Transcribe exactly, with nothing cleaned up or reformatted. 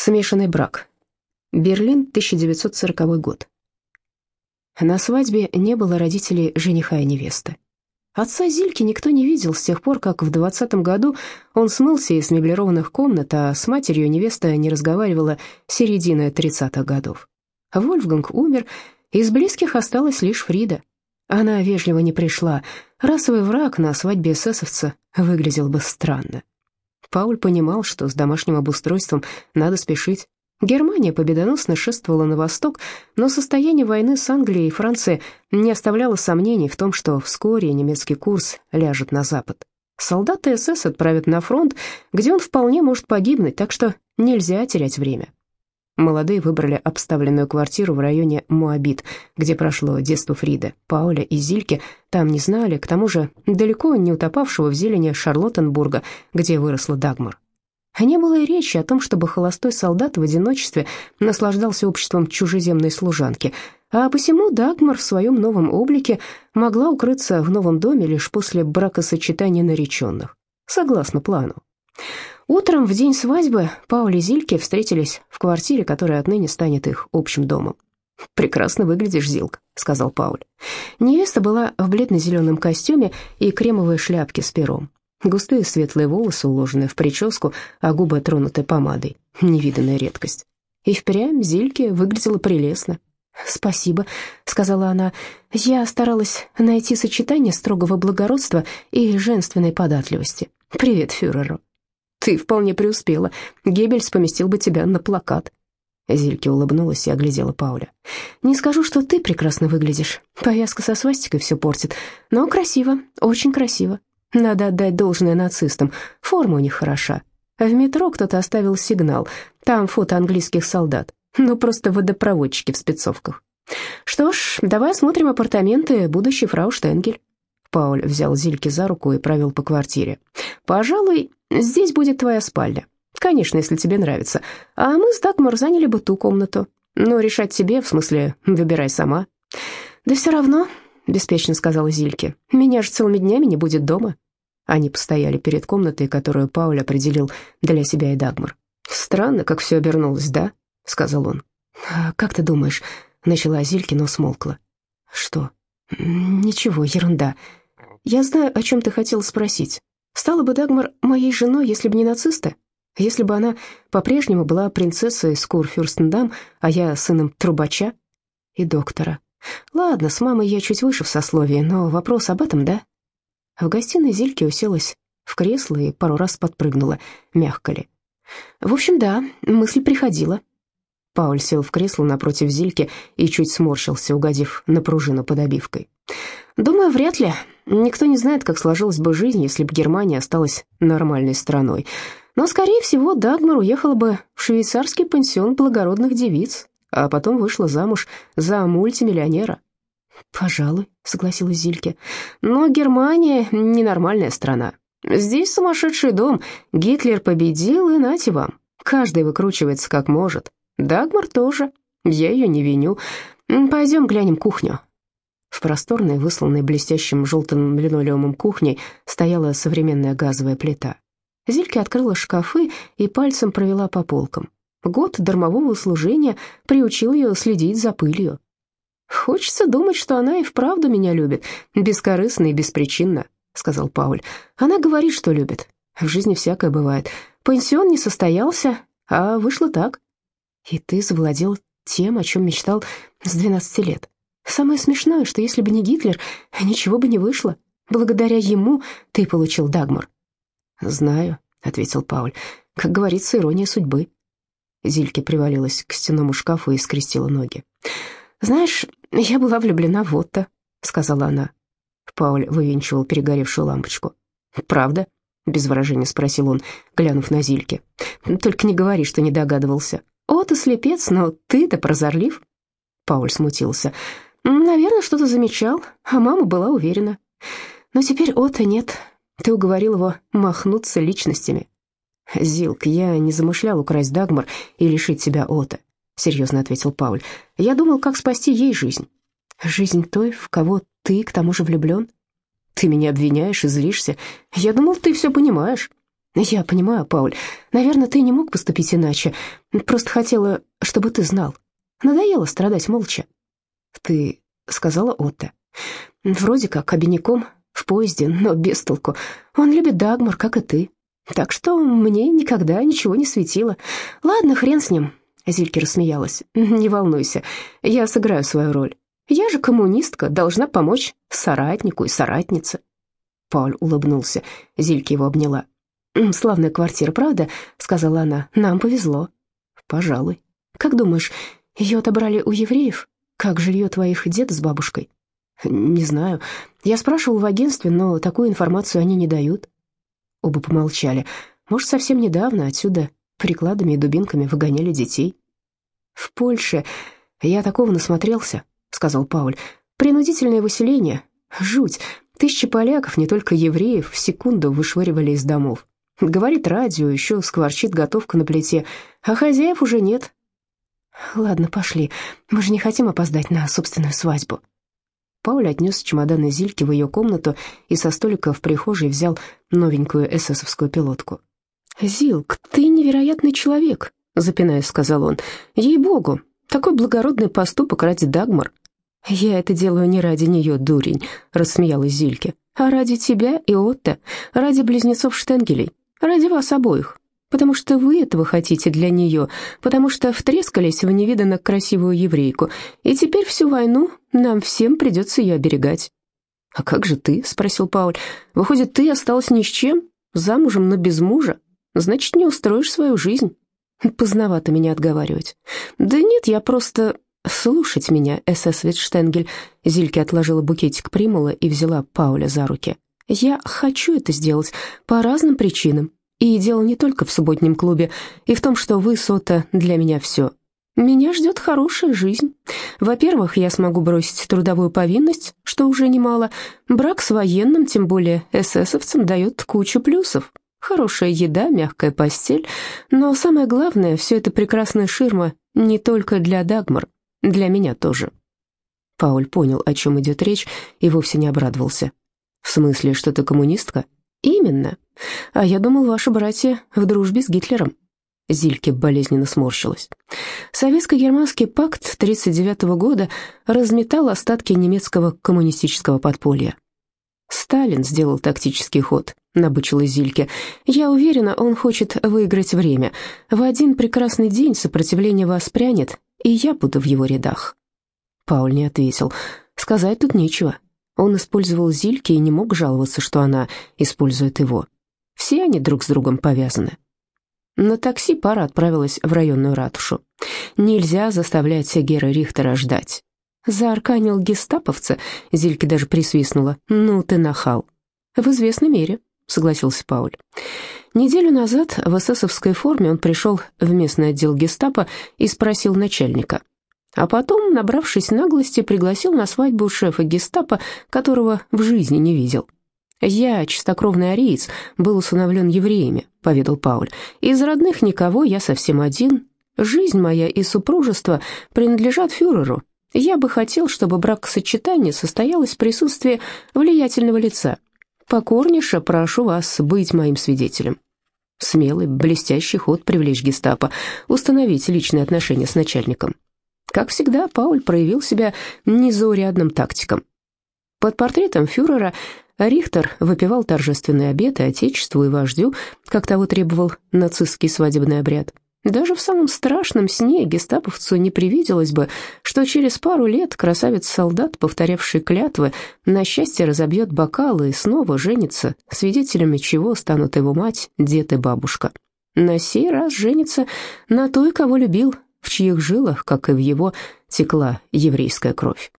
Смешанный брак. Берлин, тысяча девятьсот сороковой год. На свадьбе не было родителей жениха и невесты. Отца Зильки никто не видел с тех пор, как в двадцатом году он смылся из меблированных комнат, а с матерью невеста не разговаривала с середины тридцатых годов. Вольфганг умер, из близких осталась лишь Фрида. Она вежливо не пришла. Расовый враг на свадьбе эсэсовца выглядел бы странно. Пауль понимал, что с домашним обустройством надо спешить. Германия победоносно шествовала на восток, но состояние войны с Англией и Францией не оставляло сомнений в том, что вскоре немецкий курс ляжет на запад. Солдаты СС отправят на фронт, где он вполне может погибнуть, так что нельзя терять время. Молодые выбрали обставленную квартиру в районе Моабит, где прошло детство Фриды. Пауля и Зильке там не знали, к тому же далеко не утопавшего в зелени Шарлоттенбурга, где выросла Дагмар. Не было и речи о том, чтобы холостой солдат в одиночестве наслаждался обществом чужеземной служанки, а посему Дагмар в своем новом облике могла укрыться в новом доме лишь после бракосочетания нареченных, согласно плану. Утром в день свадьбы Пауль и Зильке встретились в квартире, которая отныне станет их общим домом. «Прекрасно выглядишь, Зилка», — сказал Пауль. Невеста была в бледно-зеленом костюме и кремовой шляпке с пером. Густые светлые волосы уложены в прическу, а губы тронуты помадой. Невиданная редкость. И впрямь Зильке выглядела прелестно. «Спасибо», — сказала она. «Я старалась найти сочетание строгого благородства и женственной податливости. Привет фюреру». «Ты вполне преуспела. Геббельс поместил бы тебя на плакат». Зильке улыбнулась и оглядела Пауля. «Не скажу, что ты прекрасно выглядишь. Повязка со свастикой все портит. Но красиво, очень красиво. Надо отдать должное нацистам. Форма у них хороша. В метро кто-то оставил сигнал. Там фото английских солдат. Ну, просто водопроводчики в спецовках. Что ж, давай осмотрим апартаменты будущей фрау Штенгель». Пауль взял Зильке за руку и провел по квартире. «Пожалуй, здесь будет твоя спальня. Конечно, если тебе нравится. А мы с Дагмар заняли бы ту комнату. Но решать тебе, в смысле, выбирай сама». «Да все равно», — беспечно сказала Зильке. «Меня же целыми днями не будет дома». Они постояли перед комнатой, которую Пауль определил для себя и Дагмар. «Странно, как все обернулось, да?» — сказал он. «А как ты думаешь?» — начала Зильке, но смолкла. «Что?» «Ничего, ерунда. Я знаю, о чем ты хотел спросить. Стала бы Дагмар моей женой, если бы не нацисты? Если бы она по-прежнему была принцессой из Курфюрстендам, а я сыном трубача и доктора? Ладно, с мамой я чуть выше в сословии, но вопрос об этом, да?» В гостиной Зильке уселась в кресло и пару раз подпрыгнула, мягко ли. «В общем, да, мысль приходила». Пауль сел в кресло напротив Зильки и чуть сморщился, угодив на пружину под обивкой. «Думаю, вряд ли. Никто не знает, как сложилась бы жизнь, если бы Германия осталась нормальной страной. Но, скорее всего, Дагмар уехала бы в швейцарский пансион благородных девиц, а потом вышла замуж за мультимиллионера». «Пожалуй», — согласилась Зильке. «Но Германия — ненормальная страна. Здесь сумасшедший дом. Гитлер победил, и нате вам. Каждый выкручивается как может. Дагмар тоже. Я ее не виню. Пойдем глянем кухню». В просторной, высланной блестящим желтым линолеумом кухне стояла современная газовая плита. Зильке открыла шкафы и пальцем провела по полкам. Год дармового служения приучил ее следить за пылью. «Хочется думать, что она и вправду меня любит, бескорыстно и беспричинно», — сказал Пауль. «Она говорит, что любит. В жизни всякое бывает. Пансион не состоялся, а вышло так. И ты завладел тем, о чем мечтал с двенадцати лет. Самое смешное, что если бы не Гитлер, ничего бы не вышло. Благодаря ему ты получил Дагмар». «Знаю», — ответил Пауль. «Как говорится, ирония судьбы». Зильке привалилась к стенному шкафу и скрестила ноги. «Знаешь, я была влюблена в Отто», — сказала она. Пауль вывинчивал перегоревшую лампочку. «Правда?» — без выражения спросил он, глянув на Зильке. «Только не говори, что не догадывался. Отто слепец, но ты-то прозорлив». Пауль смутился. «Наверное, что-то замечал, а мама была уверена. Но теперь Отто нет. Ты уговорил его махнуться личностями». «Зилк, я не замышлял украсть Дагмар и лишить тебя Отто», — серьезно ответил Пауль. «Я думал, как спасти ей жизнь». «Жизнь той, в кого ты, к тому же, влюблен?» «Ты меня обвиняешь и злишься. Я думал, ты все понимаешь». «Я понимаю, Пауль. Наверное, ты не мог поступить иначе. Просто хотела, чтобы ты знал. Надоело страдать молча». «Ты сказала Отто?» «Вроде как обиняком, в поезде, но без толку. Он любит Дагмар, как и ты. Так что мне никогда ничего не светило. Ладно, хрен с ним». Зильке рассмеялась. «Не волнуйся, я сыграю свою роль. Я же коммунистка, должна помочь соратнику и соратнице». Пауль улыбнулся. Зильке его обняла. «Славная квартира, правда?» — сказала она. «Нам повезло». «Пожалуй. Как думаешь, ее отобрали у евреев? Как жилье твоих деда с бабушкой?» «Не знаю. Я спрашивал в агентстве, но такую информацию они не дают». Оба помолчали. «Может, совсем недавно отсюда прикладами и дубинками выгоняли детей?» «В Польше я такого насмотрелся», — сказал Пауль. «Принудительное выселение. Жуть. Тысячи поляков, не только евреев, в секунду вышвыривали из домов. Говорит радио, еще скворчит готовка на плите, а хозяев уже нет». «Ладно, пошли. Мы же не хотим опоздать на собственную свадьбу». Пауль отнес чемоданы Зильки в ее комнату и со столика в прихожей взял новенькую эсэсовскую пилотку. «Зилк, ты невероятный человек», — запинаясь, сказал он. «Ей-богу, такой благородный поступок ради Дагмар». «Я это делаю не ради нее, дурень», — рассмеялась Зильке, «а ради тебя и Отто, ради близнецов Штенгелей, ради вас обоих, потому что вы этого хотите для нее, потому что втрескались в невиданно красивую еврейку, и теперь всю войну нам всем придется ее оберегать». «А как же ты?» — спросил Пауль. «Выходит, ты осталась ни с чем, замужем, но без мужа? Значит, не устроишь свою жизнь». «Поздновато меня отговаривать». «Да нет, я просто...» «Слушать меня, эсэсовец Штенгель». Зильке отложила букетик примула и взяла Пауля за руки. «Я хочу это сделать по разным причинам. И дело не только в субботнем клубе, и в том, что вы, Сота, для меня все. Меня ждет хорошая жизнь. Во-первых, я смогу бросить трудовую повинность, что уже немало. Брак с военным, тем более эсэсовцам, дает кучу плюсов. Хорошая еда, мягкая постель. Но самое главное, все это прекрасная ширма не только для Дагмар, для меня тоже». Пауль понял, о чем идет речь, и вовсе не обрадовался. «В смысле, что ты коммунистка?» «Именно. А я думал, ваши братья в дружбе с Гитлером». Зильке болезненно сморщилась. Советско-германский пакт тридцать девятого года разметал остатки немецкого коммунистического подполья. «Сталин сделал тактический ход», — набычилась Зильке. «Я уверена, он хочет выиграть время. В один прекрасный день сопротивление воспрянет, и я буду в его рядах». Пауль не ответил. Сказать тут нечего. Он использовал Зильке и не мог жаловаться, что она использует его. Все они друг с другом повязаны. На такси пара отправилась в районную ратушу. Нельзя заставлять Гера Рихтера ждать. «Заарканил гестаповца», — Зильке даже присвистнула. «Ну ты нахал». «В известной мере», — согласился Пауль. Неделю назад в эсэсовской форме он пришел в местный отдел гестапо и спросил начальника. А потом, набравшись наглости, пригласил на свадьбу шефа гестапо, которого в жизни не видел. «Я, чистокровный ариец, был усыновлен евреями», — поведал Пауль. «Из родных никого, я совсем один. Жизнь моя и супружество принадлежат фюреру. Я бы хотел, чтобы бракосочетание состоялось в присутствии влиятельного лица. Покорнейше прошу вас быть моим свидетелем». Смелый, блестящий ход привлечь гестапо, установить личные отношения с начальником. Как всегда, Пауль проявил себя незаурядным тактиком. Под портретом фюрера Рихтер выпивал торжественный обед и отечеству, и вождю, как того требовал нацистский свадебный обряд. Даже в самом страшном сне гестаповцу не привиделось бы, что через пару лет красавец-солдат, повторявший клятвы, на счастье разобьет бокалы и снова женится, свидетелями чего станут его мать, дед и бабушка. На сей раз женится на той, кого любил, в чьих жилах, как и в его, текла еврейская кровь.